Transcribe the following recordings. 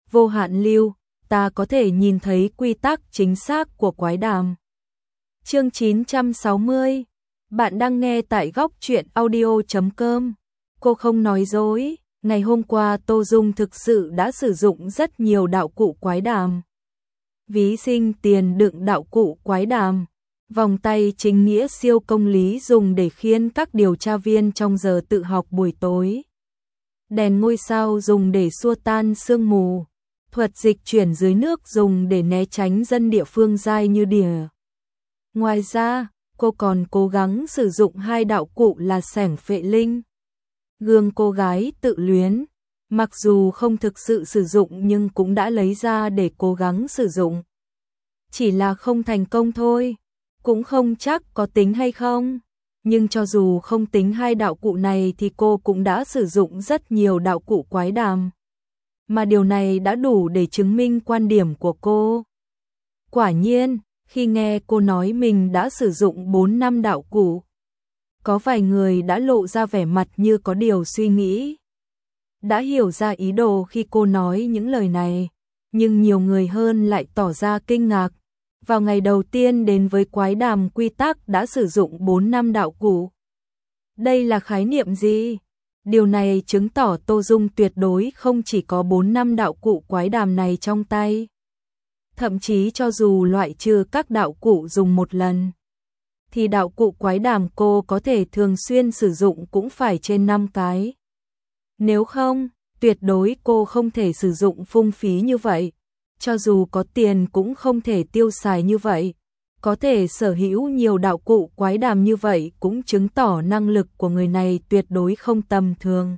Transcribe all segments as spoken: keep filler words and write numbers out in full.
vô hạn lưu, ta có thể nhìn thấy quy tắc chính xác của quái đàm. Chương chín trăm sáu mươi. Bạn đang nghe tại góc truyện audio chấm com. Cô không nói dối, ngày hôm qua Tô Dung thực sự đã sử dụng rất nhiều đạo cụ quái đàm. Ví sinh tiền đựng đạo cụ quái đàm, vòng tay chính nghĩa siêu công lý dùng để khiến các điều tra viên trong giờ tự học buổi tối. Đèn ngôi sao dùng để xua tan sương mù, thuật dịch chuyển dưới nước dùng để né tránh dân địa phương dai như đỉa. Ngoài ra, cô còn cố gắng sử dụng hai đạo cụ là xẻng phệ linh, gương cô gái tự luyến, mặc dù không thực sự sử dụng nhưng cũng đã lấy ra để cố gắng sử dụng. Chỉ là không thành công thôi, cũng không chắc có tính hay không. Nhưng cho dù không tính hai đạo cụ này thì cô cũng đã sử dụng rất nhiều đạo cụ quái đàm. Mà điều này đã đủ để chứng minh quan điểm của cô. Quả nhiên, khi nghe cô nói mình đã sử dụng bốn năm đạo cụ, có vài người đã lộ ra vẻ mặt như có điều suy nghĩ. Đã hiểu ra ý đồ khi cô nói những lời này, nhưng nhiều người hơn lại tỏ ra kinh ngạc. Vào ngày đầu tiên đến với quái đàm quy tắc đã sử dụng bốn năm đạo cụ. Đây là khái niệm gì? Điều này chứng tỏ Tô Dung tuyệt đối không chỉ có bốn năm đạo cụ quái đàm này trong tay. Thậm chí cho dù loại trừ các đạo cụ dùng một lần, thì đạo cụ quái đàm cô có thể thường xuyên sử dụng cũng phải trên năm cái. Nếu không, tuyệt đối cô không thể sử dụng phung phí như vậy. Cho dù có tiền cũng không thể tiêu xài như vậy. Có thể sở hữu nhiều đạo cụ quái đàm như vậy cũng chứng tỏ năng lực của người này tuyệt đối không tầm thường.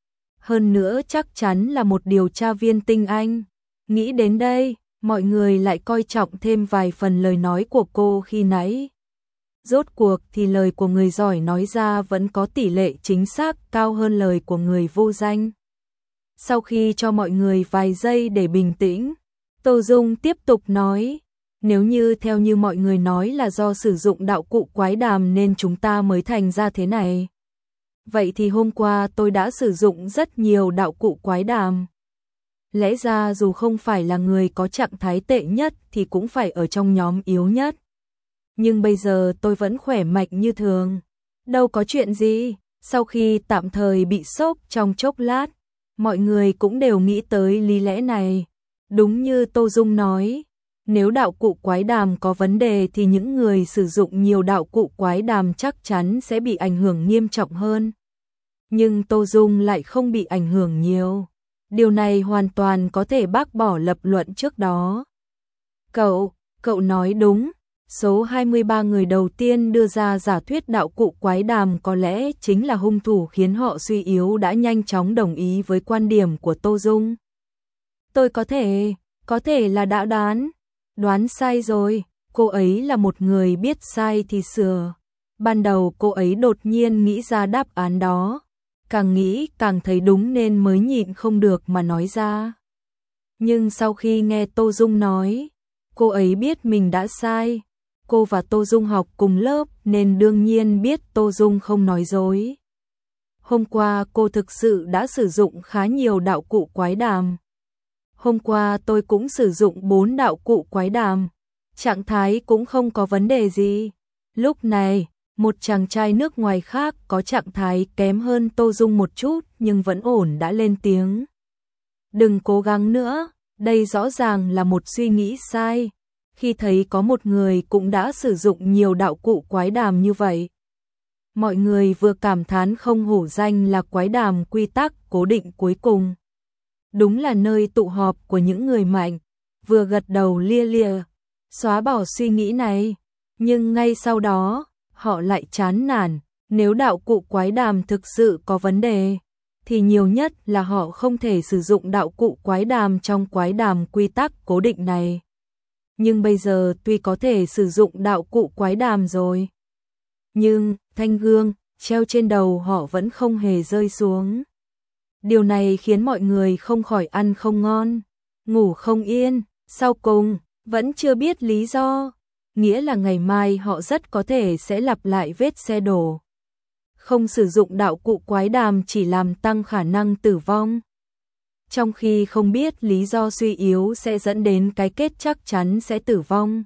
Hơn nữa chắc chắn là một điều tra viên tinh anh. Nghĩ đến đây, mọi người lại coi trọng thêm vài phần lời nói của cô khi nãy. Rốt cuộc thì lời của người giỏi nói ra vẫn có tỷ lệ chính xác cao hơn lời của người vô danh. Sau khi cho mọi người vài giây để bình tĩnh, Tô Dung tiếp tục nói, nếu như theo như mọi người nói là do sử dụng đạo cụ quái đàm nên chúng ta mới thành ra thế này. Vậy thì hôm qua tôi đã sử dụng rất nhiều đạo cụ quái đàm. Lẽ ra dù không phải là người có trạng thái tệ nhất thì cũng phải ở trong nhóm yếu nhất. Nhưng bây giờ tôi vẫn khỏe mạnh như thường. Đâu có chuyện gì. Sau khi tạm thời bị sốc trong chốc lát, mọi người cũng đều nghĩ tới lý lẽ này. Đúng như Tô Dung nói, nếu đạo cụ quái đàm có vấn đề thì những người sử dụng nhiều đạo cụ quái đàm chắc chắn sẽ bị ảnh hưởng nghiêm trọng hơn. Nhưng Tô Dung lại không bị ảnh hưởng nhiều. Điều này hoàn toàn có thể bác bỏ lập luận trước đó. Cậu, cậu nói đúng. Số hai mươi ba người đầu tiên đưa ra giả thuyết đạo cụ quái đàm có lẽ chính là hung thủ khiến họ suy yếu đã nhanh chóng đồng ý với quan điểm của Tô Dung. Tôi có thể, có thể là đã đoán, đoán sai rồi, cô ấy là một người biết sai thì sửa. Ban đầu cô ấy đột nhiên nghĩ ra đáp án đó, càng nghĩ càng thấy đúng nên mới nhịn không được mà nói ra. Nhưng sau khi nghe Tô Dung nói, cô ấy biết mình đã sai. Cô và Tô Dung học cùng lớp nên đương nhiên biết Tô Dung không nói dối. Hôm qua cô thực sự đã sử dụng khá nhiều đạo cụ quái đàm. Hôm qua tôi cũng sử dụng bốn đạo cụ quái đàm. Trạng thái cũng không có vấn đề gì. Lúc này, một chàng trai nước ngoài khác có trạng thái kém hơn Tô Dung một chút nhưng vẫn ổn đã lên tiếng. Đừng cố gắng nữa, đây rõ ràng là một suy nghĩ sai. Khi thấy có một người cũng đã sử dụng nhiều đạo cụ quái đàm như vậy. Mọi người vừa cảm thán không hổ danh là quái đàm quy tắc cố định cuối cùng. Đúng là nơi tụ họp của những người mạnh, vừa gật đầu lia lịa, xóa bỏ suy nghĩ này. Nhưng ngay sau đó, họ lại chán nản, nếu đạo cụ quái đàm thực sự có vấn đề, thì nhiều nhất là họ không thể sử dụng đạo cụ quái đàm trong quái đàm quy tắc cố định này. Nhưng bây giờ tuy có thể sử dụng đạo cụ quái đàm rồi, nhưng thanh gương treo trên đầu họ vẫn không hề rơi xuống. Điều này khiến mọi người không khỏi ăn không ngon, ngủ không yên, sau cùng vẫn chưa biết lý do, nghĩa là ngày mai họ rất có thể sẽ lặp lại vết xe đổ. Không sử dụng đạo cụ quái đàm chỉ làm tăng khả năng tử vong. trong khi không biết lý do suy yếu sẽ dẫn đến cái kết chắc chắn sẽ tử vong.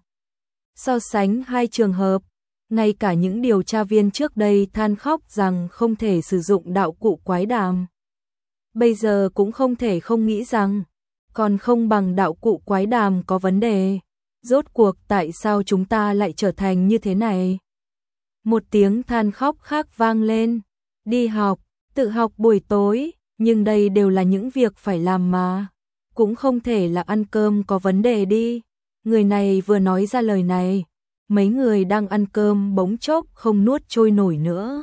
So sánh hai trường hợp, ngay cả những điều tra viên trước đây than khóc rằng không thể sử dụng đạo cụ quái đàm. Bây giờ cũng không thể không nghĩ rằng, còn không bằng đạo cụ quái đàm có vấn đề. Rốt cuộc tại sao chúng ta lại trở thành như thế này? Một tiếng than khóc khác vang lên. Đi học, tự học buổi tối, nhưng đây đều là những việc phải làm mà. Cũng không thể là ăn cơm có vấn đề đi. Người này vừa nói ra lời này, mấy người đang ăn cơm bỗng chốc không nuốt trôi nổi nữa.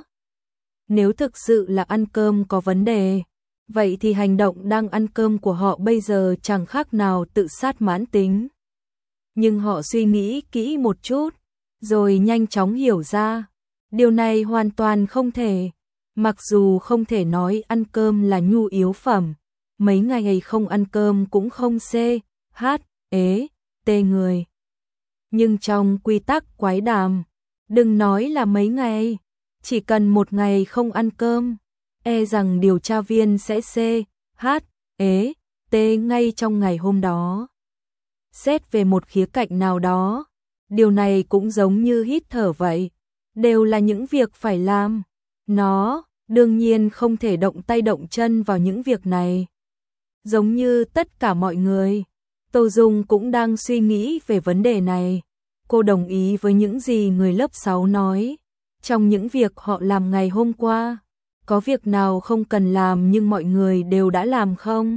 Nếu thực sự là ăn cơm có vấn đề, vậy thì hành động đang ăn cơm của họ bây giờ chẳng khác nào tự sát mãn tính. Nhưng họ suy nghĩ kỹ một chút, rồi nhanh chóng hiểu ra, điều này hoàn toàn không thể. Mặc dù không thể nói ăn cơm là nhu yếu phẩm, mấy ngày không ăn cơm cũng không xê, hát, ế, tê người. Nhưng trong quy tắc quái đàm, đừng nói là mấy ngày, chỉ cần một ngày không ăn cơm, e rằng điều tra viên sẽ xê, hát, ế, tê ngay trong ngày hôm đó. Xét về một khía cạnh nào đó, điều này cũng giống như hít thở vậy, đều là những việc phải làm. Nó, đương nhiên không thể động tay động chân vào những việc này. Giống như tất cả mọi người, Tô Dung cũng đang suy nghĩ về vấn đề này. Cô đồng ý với những gì người lớp sáu nói. Trong những việc họ làm ngày hôm qua, có việc nào không cần làm nhưng mọi người đều đã làm không?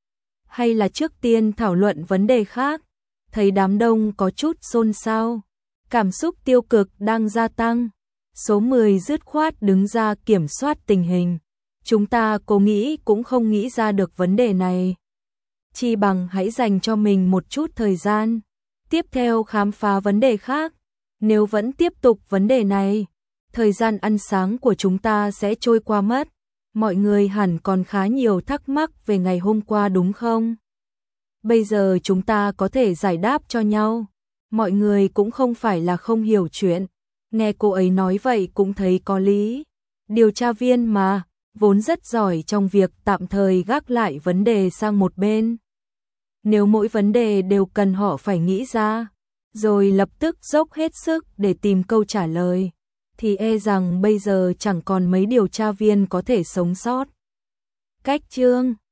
Hay là trước tiên thảo luận vấn đề khác? Thấy đám đông có chút xôn xao, cảm xúc tiêu cực đang gia tăng. Số mười dứt khoát đứng ra kiểm soát tình hình. Chúng ta cố nghĩ cũng không nghĩ ra được vấn đề này. Chi bằng hãy dành cho mình một chút thời gian. Tiếp theo khám phá vấn đề khác. Nếu vẫn tiếp tục vấn đề này, thời gian ăn sáng của chúng ta sẽ trôi qua mất. Mọi người hẳn còn khá nhiều thắc mắc về ngày hôm qua đúng không? Bây giờ chúng ta có thể giải đáp cho nhau. Mọi người cũng không phải là không hiểu chuyện. Nghe cô ấy nói vậy cũng thấy có lý. Điều tra viên mà, vốn rất giỏi trong việc tạm thời gác lại vấn đề sang một bên. Nếu mỗi vấn đề đều cần họ phải nghĩ ra, rồi lập tức dốc hết sức để tìm câu trả lời, thì e rằng bây giờ chẳng còn mấy điều tra viên có thể sống sót. Cách chương